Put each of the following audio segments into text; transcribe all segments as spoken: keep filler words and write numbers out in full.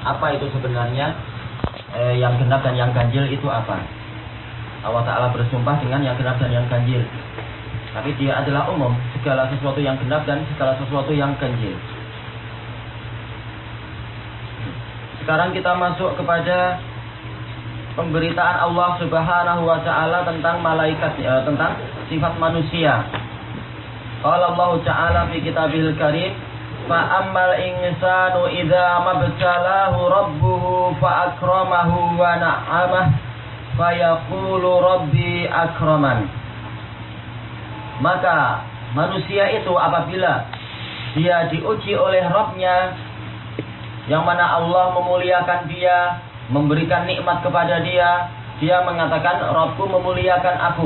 apa itu sebenarnya eh, yang genap dan yang ganjil itu apa. Allah Ta'ala bersumpah dengan yang genap dan yang ganjil, tapi dia adalah umum, segala sesuatu yang genap dan segala sesuatu yang ganjil. Sekarang kita masuk kepada pemberitaan Allah Subhanahu wa Ta'ala tentang malaikat, eh, tentang sifat manusia. Qala Allah Ta'ala fi Kitabil Karim, fa ammal insanu idza mabtalahu rabbuhu fa akramahu wa na'amah fa yaqulu rabbi akraman. Maka manusia itu apabila dia diuji oleh Rabb-nya, yang mana Allah memuliakan dia, memberikan nikmat kepada dia, dia mengatakan Rabbku memuliakan aku.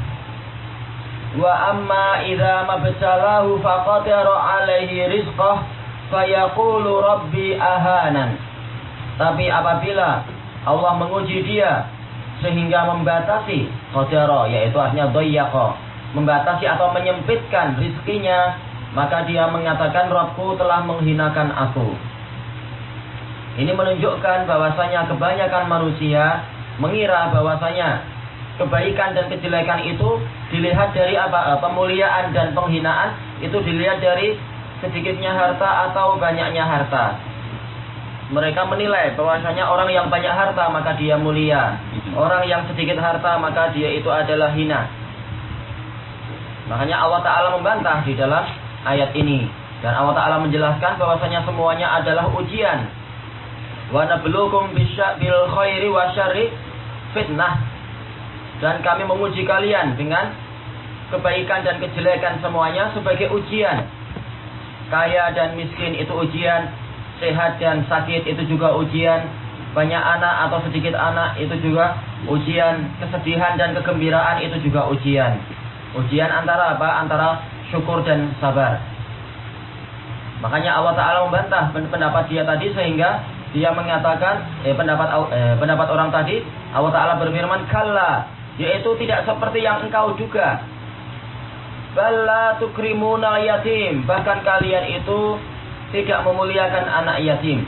Wa amma idza mabtalahu faqadara alaihi rizqah fayaqulu rabbi ahanan. Tapi apabila Allah menguji dia sehingga membatasi, qadara yaitu artinya dayyaqa, membatasi atau menyempitkan rizkinya, maka dia mengatakan Rabbku telah menghinakan aku. Ini menunjukkan bahwasanya kebanyakan manusia mengira bahwasanya kebaikan dan kejelekan itu dilihat dari apa? Pemuliaan dan penghinaan itu dilihat dari sedikitnya harta atau banyaknya harta. Mereka menilai bahwasanya orang yang banyak harta maka dia mulia, orang yang sedikit harta maka dia itu adalah hina. Makanya Allah Ta'ala membantah di dalam ayat ini, dan Allah Ta'ala menjelaskan bahwasanya semuanya adalah ujian. Wa nabluukum bil khairi wa syarri fitnah. Dan kami menguji kalian dengan kebaikan dan kejelekan semuanya sebagai ujian. Kaya dan miskin itu ujian, sehat dan sakit itu juga ujian, banyak anak atau sedikit anak itu juga ujian, kesedihan dan kegembiraan itu juga ujian. Ujian antara apa? Antara syukur dan sabar. Makanya Allah Ta'ala membantah pendapat dia tadi, sehingga dia mengatakan eh, pendapat eh, pendapat orang tadi. Allah Ta'ala berfirman, kalla, yaitu tidak seperti yang engkau juga. Balla tukrimuna yatim, bahkan kalian itu tidak memuliakan anak yatim.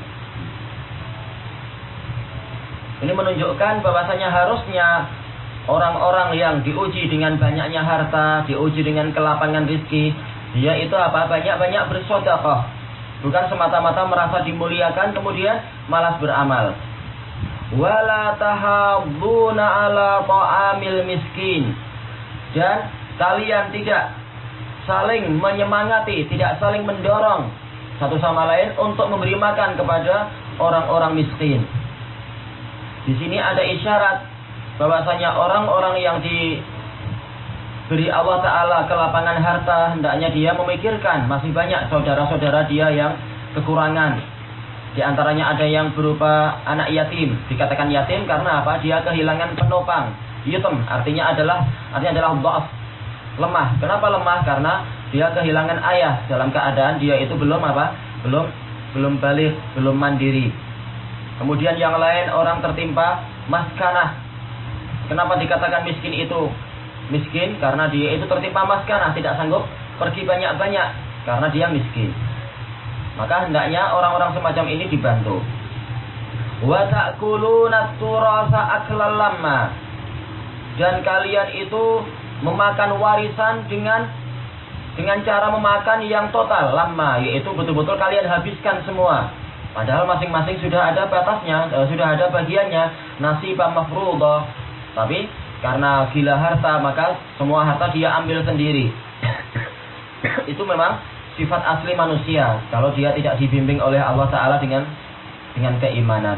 Ini menunjukkan bahwasanya harusnya orang-orang yang diuji dengan banyaknya harta, diuji dengan kelapangan rizki, dia itu apa? Banyak-banyak bersedekah. Bukan semata-mata merasa dimuliakan kemudian malas beramal. Wala tahabbuna ala ta'amil miskin. Dan kalian tidak saling menyemangati, tidak saling mendorong satu sama lain untuk memberi makan kepada orang-orang miskin. Di sini ada isyarat bahwasanya orang-orang yang diberi Allah Ta'ala kelapangan harta, hendaknya dia memikirkan masih banyak saudara-saudara dia yang kekurangan. Di antaranya ada yang berupa anak yatim. Dikatakan yatim karena apa? Dia kehilangan penopang. Yatim artinya adalah artinya adalah dhaf, lemah. Kenapa lemah? Karena dia kehilangan ayah dalam keadaan dia itu belum apa? Belum belum balik, belum mandiri. Kemudian yang lain orang tertimpa maskanah. Kenapa dikatakan miskin itu miskin? Karena dia itu tertimpa maskanah, tidak sanggup pergi banyak-banyak karena dia miskin. Maka hendaknya orang-orang semacam ini dibantu. Wa ta'kuluna turasa aklan lamma. Dan kalian itu memakan warisan dengan dengan cara memakan yang total, lama, yaitu betul-betul kalian habiskan semua. Padahal masing-masing sudah ada batasnya, eh, sudah ada bagiannya, nasibah mafruḍah. Tapi karena gila harta, maka semua harta dia ambil sendiri. Itu memang sifat asli manusia kalau dia tidak dibimbing oleh Allah Ta'ala dengan dengan keimanan.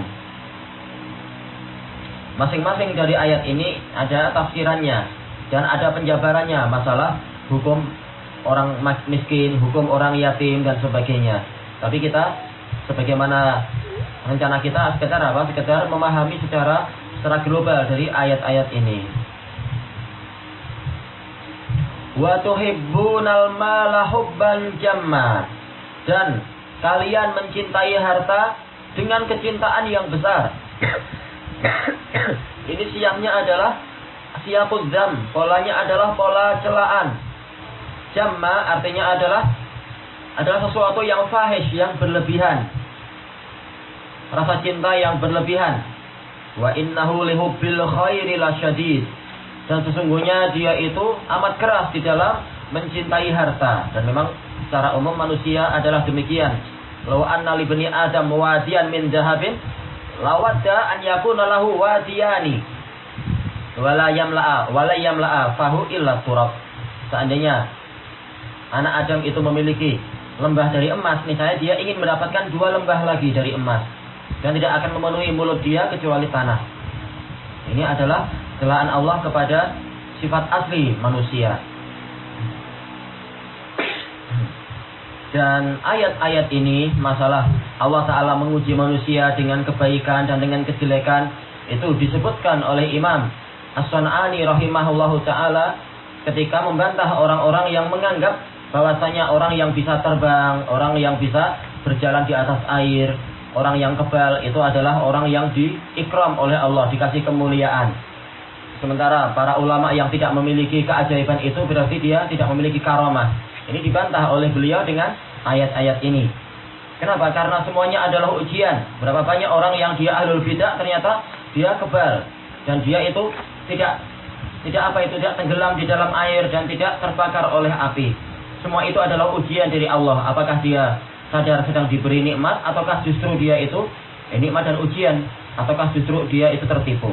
Masing-masing dari ayat ini ada tafsirannya dan ada penjabarannya, masalah hukum orang miskin, hukum orang yatim dan sebagainya. Tapi kita sebagaimana rencana kita sekedar apa? Sekedar memahami secara secara global dari ayat-ayat ini. Wa tuhibbunal mala hubban jamma. Dan kalian mencintai harta dengan kecintaan yang besar. Ini siangnya adalah siyaquz dzam, polanya adalah pola celaan. Jamma artinya adalah adalah sesuatu yang fahish, yang berlebihan. rasa cinta yang berlebihan. Wa innahu lihubbil khairi lasyadid. Dan sesungguhnya dia itu amat keras di dalam mencintai harta. Dan memang secara umum manusia adalah demikian. Law anna li bani adam wadiyan min dhahabin lawadda an yakuna lahu wadiyani wala yamla'a wala yamla'a fahu illa turab. Seandainya anak Adam itu memiliki lembah dari emas, misalnya dia ingin mendapatkan dua lembah lagi dari emas, dan tidak akan memenuhi mulut dia kecuali tanah. Ini adalah celaan Allah kepada sifat asli manusia. Dan ayat-ayat ini masalah Allah Ta'ala menguji manusia dengan kebaikan dan dengan kejelekan, itu disebutkan oleh Imam As-Sun'ani rahimahullahu ta'ala ketika membantah orang-orang yang menganggap bahwasanya orang yang bisa terbang, orang yang bisa berjalan di atas air, orang yang kebal itu adalah orang yang diikram oleh Allah, dikasih kemuliaan. Sementara para ulama yang tidak memiliki keajaiban itu berarti dia tidak memiliki karamah. Ini dibantah oleh beliau dengan ayat-ayat ini. Kenapa? Karena semuanya adalah ujian. Berapa banyak orang yang dia ahlul bidah ternyata dia kebal dan dia itu tidak tidak apa itu tidak tenggelam di dalam air dan tidak terbakar oleh api. Semua itu adalah ujian dari Allah. Apakah dia sadar sedang diberi nikmat, ataukah justru dia itu eh, nikmat dan ujian, ataukah justru dia itu tertipu.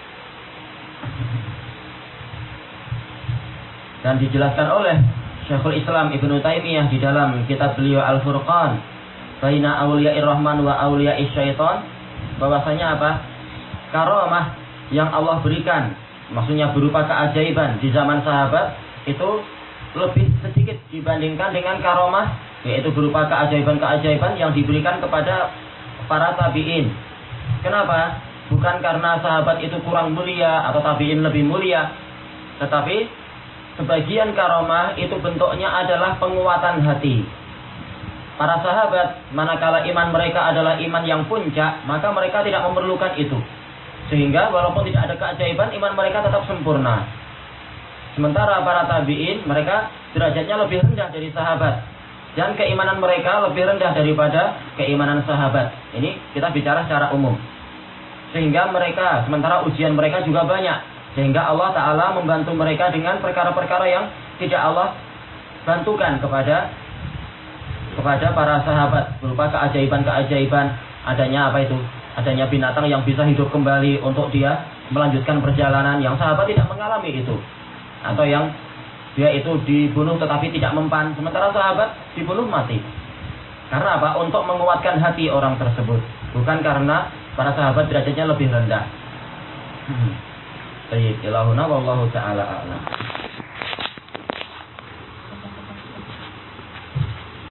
Dan dijelaskan oleh Syekhul Islam Ibnu Taimiyah di dalam kitab beliau Al-Furqan Baina Auliya'ir Rahman wa Auliya'is Syaitan, bahwasanya apa? Karamah yang Allah berikan, maksudnya berupa keajaiban di zaman sahabat itu lebih sedikit dibandingkan dengan karamah, yaitu berupa keajaiban-keajaiban yang diberikan kepada para tabi'in. Kenapa? Bukan karena sahabat itu kurang mulia atau tabi'in lebih mulia, tetapi sebagian karamah itu bentuknya adalah penguatan hati. Para sahabat, manakala iman mereka adalah iman yang puncak, maka mereka tidak memerlukan itu. Sehingga walaupun tidak ada keajaiban, iman mereka tetap sempurna. Sementara para tabi'in, mereka derajatnya lebih rendah dari sahabat. Dan keimanan mereka lebih rendah daripada keimanan sahabat. Ini kita bicara secara umum. Sehingga mereka, sementara ujian mereka juga banyak. Sehingga Allah Ta'ala membantu mereka dengan perkara-perkara yang tidak Allah bantukan kepada kepada para sahabat. Berupa keajaiban-keajaiban. Adanya apa itu? Adanya binatang yang bisa hidup kembali untuk dia melanjutkan perjalanan, yang sahabat tidak mengalami itu. Atau yang dia itu dibunuh tetapi tidak mempan, sementara sahabat dibunuh mati. Karena apa? Untuk menguatkan hati orang tersebut, bukan karena para sahabat derajatnya lebih rendah. Baik, ilahuna wallahu ta'ala a'lam.